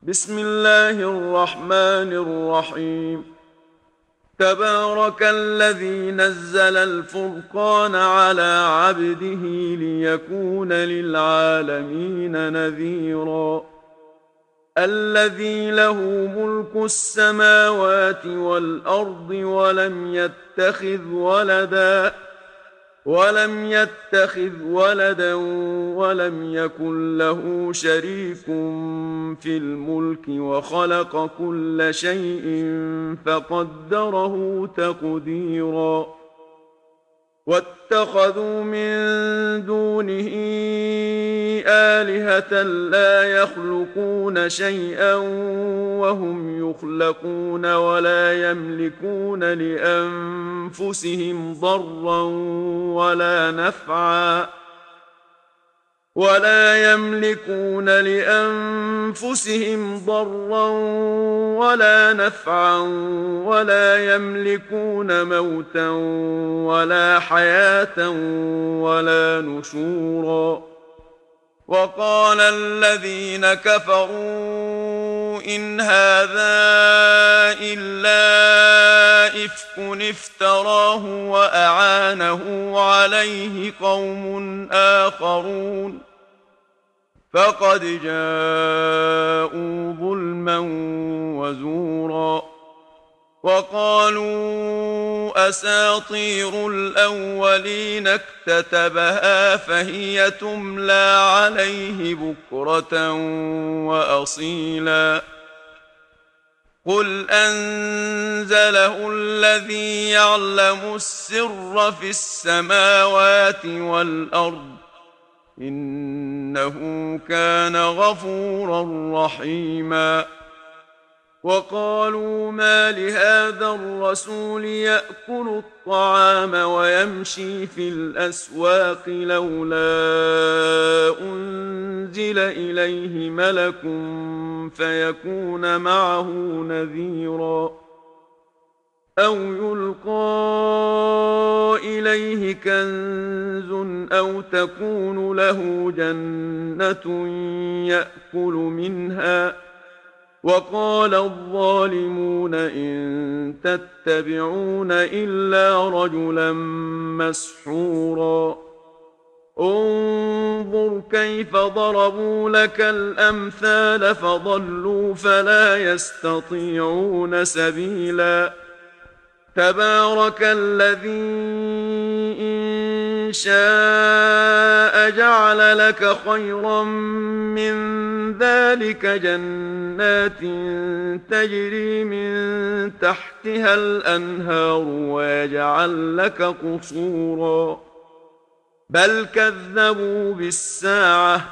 بسم الله الرحمن الرحيم. تبارك الذي نزل الفرقان على عبده ليكون للعالمين نذيرا. الذي له ملك السماوات والأرض ولم يتخذ ولدا ولم يكن له شريك في الملك وخلق كل شيء فقدره تقديرا. واتخذوا من دونه آلهة لا يخلقون شيئا وهم يخلقون ولا يملكون لأنفسهم ضرا ولا نفعا ولا يملكون موتا ولا حياة ولا نشورا. وقال الذين كفروا إن هذا إلا إفك افتراه وأعانه عليه قوم آخرون فقد جاءوا ظلما وزورا. وقالوا أساطير الأولين اكتتبها فهي تملى عليه بكرة وأصيلا. قل أنزله الذي يعلم السر في السماوات والأرض إنه كان غفورا رحيما. وقالوا ما لهذا الرسول يأكل الطعام ويمشي في الأسواق لولا أنزل إليه ملك فيكون معه نذيرا أو يلقى إليه كنز أو تكون له جنة يأكل منها. وقال الظالمون إن تتبعون إلا رجلا مسحورا. انظر كيف ضربوا لك الأمثال فضلوا فلا يستطيعون سبيلا. تبارك الذي إن شاء جعل لك خيرا من ذلك جنات تجري من تحتها الأنهار ويجعل لك قصورا بل كذبوا بالساعة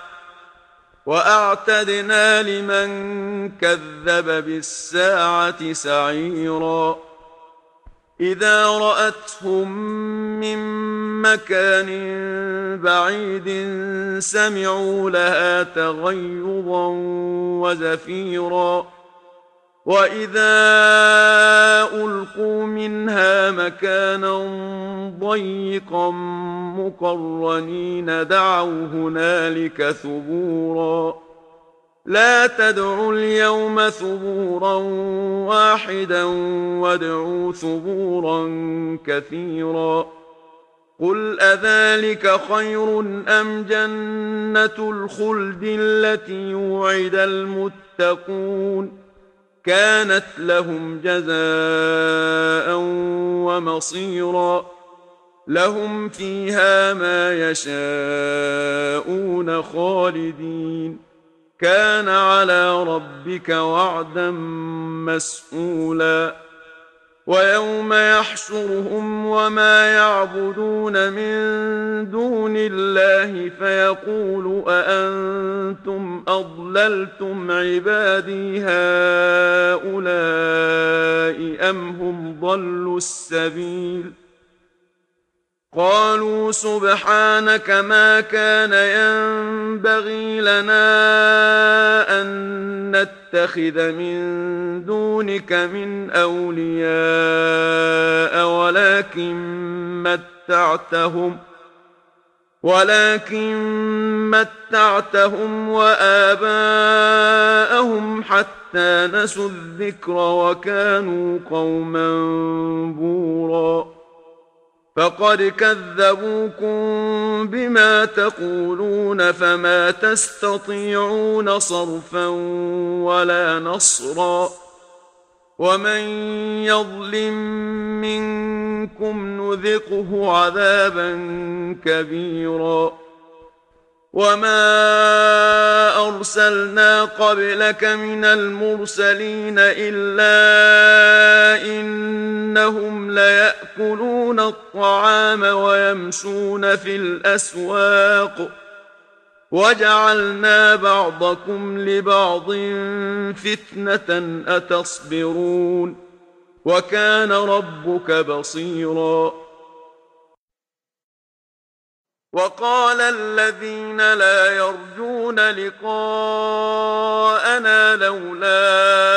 وأعتدنا لمن كذب بالساعة سعيرا. إذا رأتهم من مكان بعيد سمعوا لها تغيظا وزفيرا. وإذا ألقوا منها مكانا ضيقا مقرنين دعوا هنالك ثبورا. لا تدعوا اليوم ثبورا واحدا وادعوا ثبورا كثيرا. قل أذلك خير أم جنة الخلد التي وعد المتقون كانت لهم جزاء ومصيرا. لهم فيها ما يشاءون خالدين كان على ربك وعدا مسئولا. ويوم يحشرهم وما يعبدون من دون الله فيقول أأنتم أضللتم عبادي هؤلاء أم هم ضلوا السبيل. قالوا سبحانك ما كان ينبغي لنا أن نتخذ من دونك من أولياء ولكن ولكن متعتهم وآباءهم حتى نسوا الذكر وكانوا قوما بورا فقد كذبوكم بما تقولون فما تستطيعون صرفا ولا نصرا ومن يظلم منكم نذقه عذابا كبيرا وما أرسلنا قبلك من المرسلين إلا إنهم ليأكلون الطعام ويمشون في الأسواق وجعلنا بعضكم لبعض فتنة أتصبرون وكان ربك بصيرا وقال الذين لا يرجون لقاءنا لولا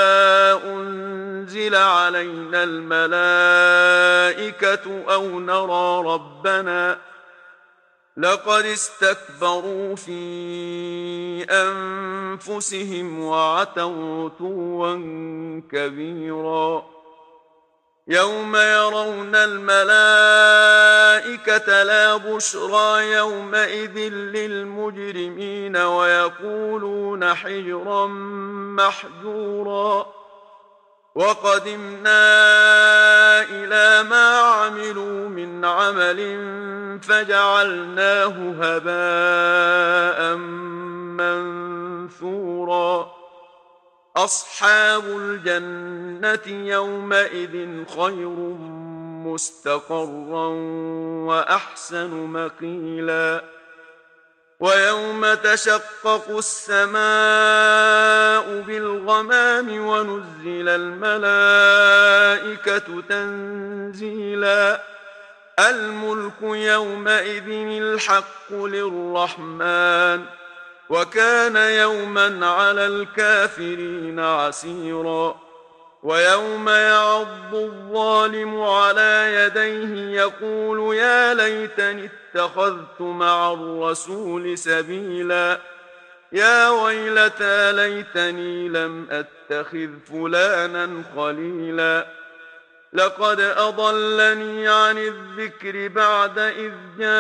أنزل علينا الملائكة أو نرى ربنا لقد استكبروا في أنفسهم وعتوا عتوا كبيرا يوم يرون الملائكة لا بشرى يومئذ للمجرمين ويقولون حجرا محجورا وقدمنا إلى ما عملوا من عمل فجعلناه هباء منثورا أصحاب الجنة يومئذ خير مستقرا وأحسن مقيلا ويوم تشقق السماء بالغمام ونزل الملائكة تنزيلا الملك يومئذ الحق للرحمن وكان يوما على الكافرين عسيرا ويوم يعض الظالم على يديه يقول يا ليتني اتخذت مع الرسول سبيلا يا ويلتى ليتني لم أتخذ فلانا خليلا لقد أضلني عن الذكر بعد إذ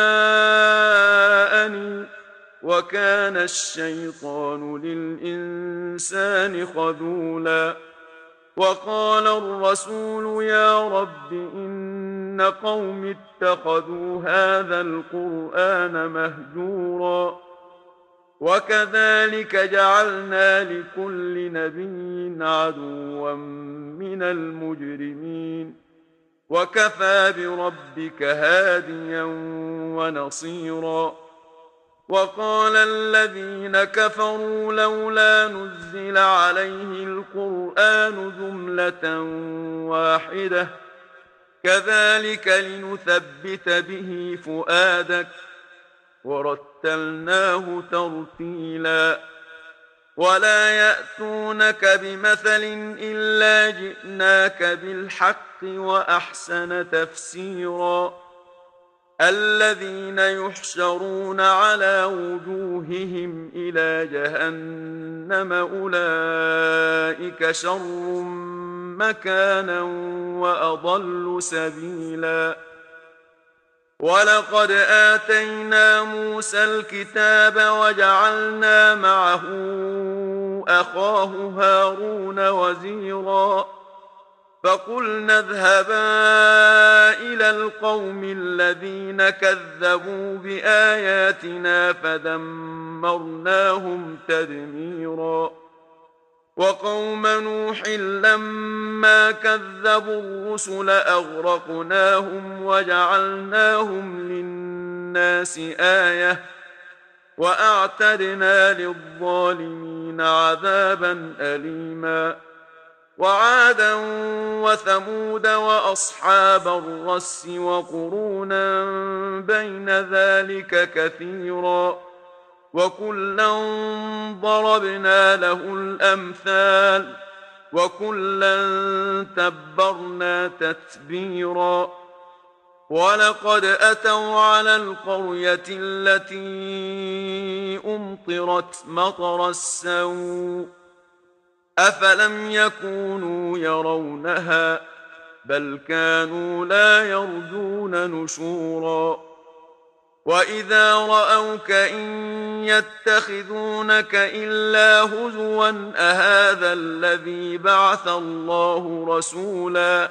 جاءني وكان الشيطان للإنسان خذولا وقال الرسول يا رب إن قوم اتخذوا هذا القرآن مهجورا وكذلك جعلنا لكل نبي عدوا من المجرمين وكفى بربك هاديا ونصيرا وقال الذين كفروا لولا نزل عليه القرآن جملة واحدة كذلك لنثبت به فؤادك ورتلناه ترتيلا ولا يأتونك بمثل إلا جئناك بالحق وأحسن تفسيرا الذين يحشرون على وجوههم إلى جهنم أولئك شر مكانا وأضل سبيلا ولقد آتينا موسى الكتاب وجعلنا معه أخاه هارون وزيرا فقلنا اذهبا إلى القوم الذين كذبوا بآياتنا فدمرناهم تدميرا وقوم نوح لما كذبوا الرسل أغرقناهم وجعلناهم للناس آية وأعتدنا للظالمين عذابا أليما وعادا وثمود وأصحاب الرس وقرونا بين ذلك كثيرا وكلا ضربنا له الأمثال وكلا تبرنا تتبيرا ولقد أتوا على القرية التي أمطرت مطر السوء أفلم يكونوا يرونها بل كانوا لا يرجون نشورا وإذا رأوك إن يتخذونك إلا هزوا أهذا الذي بعث الله رسولا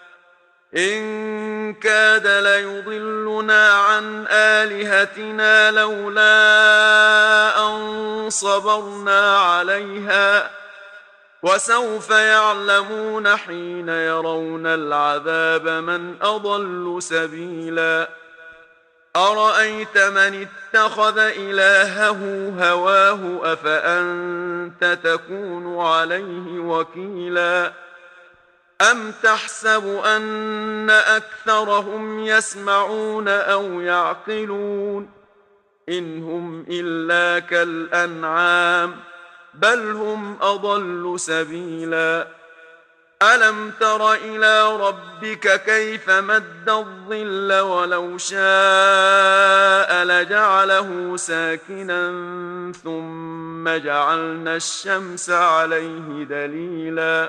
إن كاد ليضلنا عن آلهتنا لولا أن صبرنا عليها وسوف يعلمون حين يرون العذاب من أضل سبيلا أرأيت من اتخذ إلهه هواه أفأنت تكون عليه وكيلا أم تحسب أن أكثرهم يسمعون أو يعقلون إن هم إلا كالأنعام بل هم أضل سبيلا ألم تر إلى ربك كيف مد الظل ولو شاء لجعله ساكنا ثم جعلنا الشمس عليه دليلا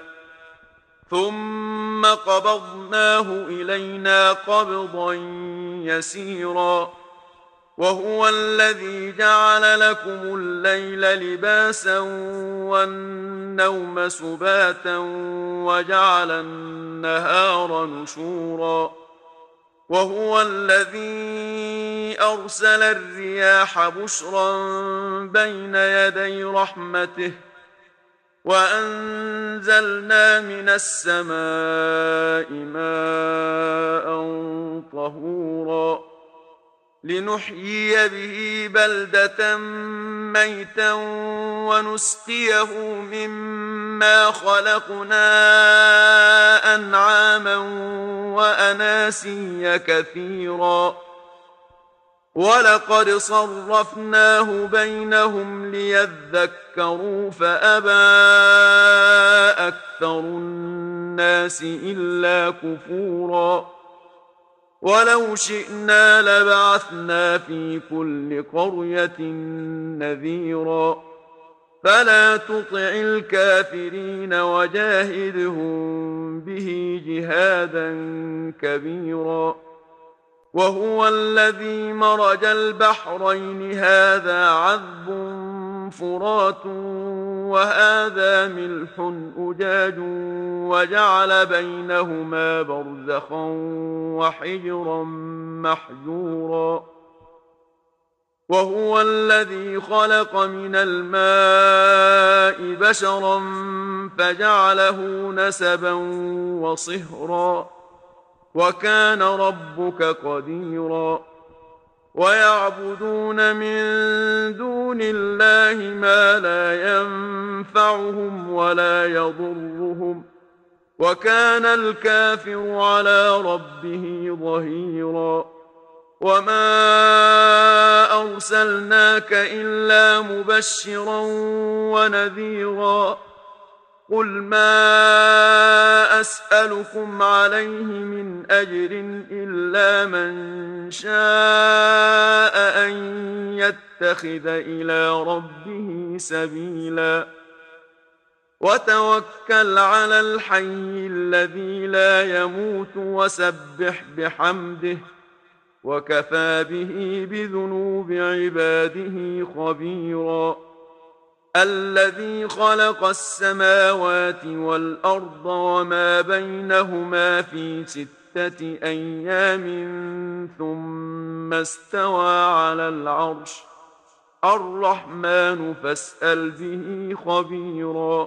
ثم قبضناه إلينا قبضا يسيرا وهو الذي جعل لكم الليل لباسا والنوم سباتا وجعل النهار نشورا وهو الذي أرسل الرياح بشرا بين يدي رحمته وأنزلنا من السماء ماء طهورا لنحيي به بلدة ميتا ونسقيه مما خلقنا أنعاما وأناسيا كثيرا ولقد صرفناه بينهم ليذكروا فأبى أكثر الناس إلا كفورا ولو شئنا لبعثنا في كل قرية نذيرا فلا تطع الكافرين وجاهدهم به جهادا كبيرا وهو الذي مرج البحرين هذا عذب فرات وهذا ملح أجاج وجعل بينهما برزخا وحجرا محجورا وهو الذي خلق من الماء بشرا فجعله نسبا وصهرا وكان ربك قديرا ويعبدون من دون الله ما لا ينفعهم ولا يضرهم وكان الكافر على ربه ظهيرا وما أرسلناك إلا مبشرا ونذيرا قل ما أسألكم عليه من أجر إلا من شاء أن يتخذ إلى ربه سبيلا وتوكل على الحي الذي لا يموت وسبح بحمده وكفى به بذنوب عباده خبيرا الذي خلق السماوات والأرض وما بينهما في 6 أيام ثم استوى على العرش الرحمن فاسأل به خبيرا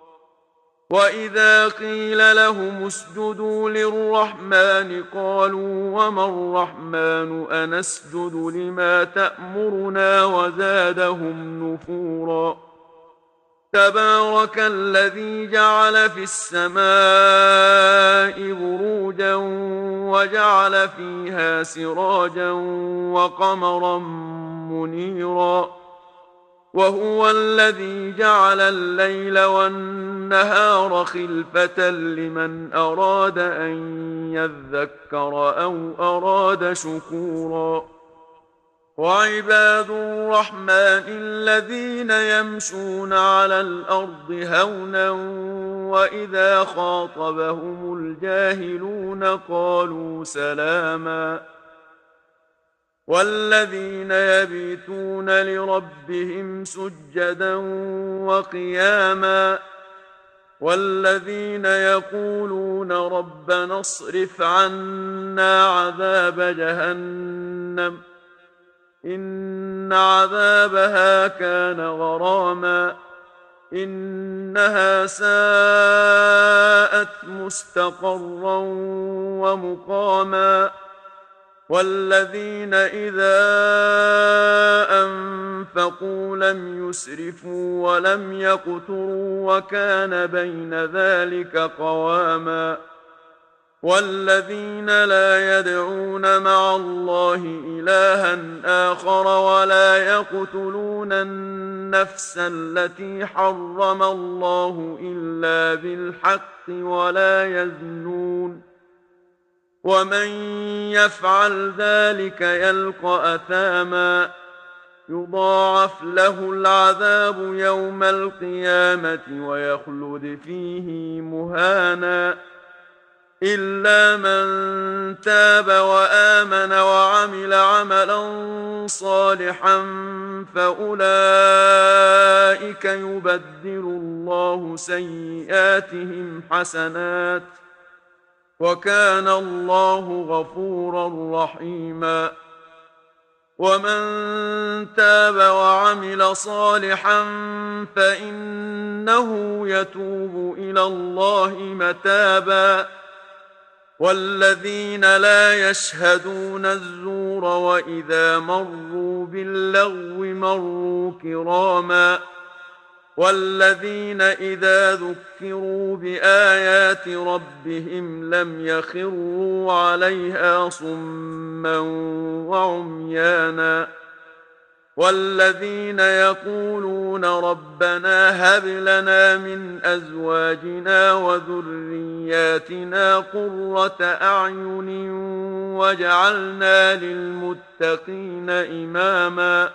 وإذا قيل لهم اسجدوا للرحمن قالوا وما الرحمن أنسجد لما تأمرنا وزادهم نفورا تبارك الذي جعل في السماء بروجا وجعل فيها سراجا وقمرا منيرا وهو الذي جعل الليل والنهار خلفة لمن أراد أن يذكر أو أراد شكورا وعباد الرحمن الذين يمشون على الأرض هونا وإذا خاطبهم الجاهلون قالوا سلاما والذين يبيتون لربهم سجدا وقياما والذين يقولون ربنا اصرف عنا عذاب جهنم إن عذابها كان غراما إنها ساءت مستقرا ومقاما والذين إذا أنفقوا لم يسرفوا ولم يقتروا وكان بين ذلك قواما والذين لا يدعون مع الله إلها آخر ولا يقتلون النفس التي حرم الله إلا بالحق ولا يزنون ومن يفعل ذلك يلقى أثاما يضاعف له العذاب يوم القيامة ويخلد فيه مهانا إلا من تاب وآمن وعمل عملا صالحا فأولئك يبدل الله سيئاتهم حسنات وكان الله غفورا رحيما ومن تاب وعمل صالحا فإنه يتوب إلى الله متابا والذين لا يشهدون الزور وإذا مروا باللغو مروا كراما والذين إذا ذكروا بآيات ربهم لم يخروا عليها صما وعميانا والذين يقولون ربنا هب لنا من أزواجنا وذرياتنا قرة أعين واجعلنا للمتقين إماما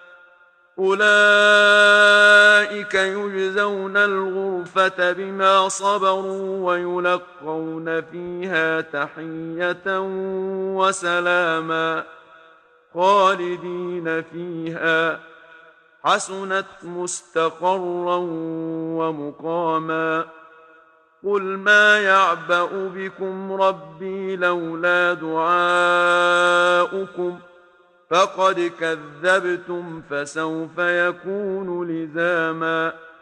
أولئك يجزون الغرفة بما صبروا ويلقون فيها تحية وسلاما خالدين فيها حسنت مستقرا ومقاما قل ما يعبأ بكم ربي لولا دعاؤكم فقد كذبتم فسوف يكون لزاما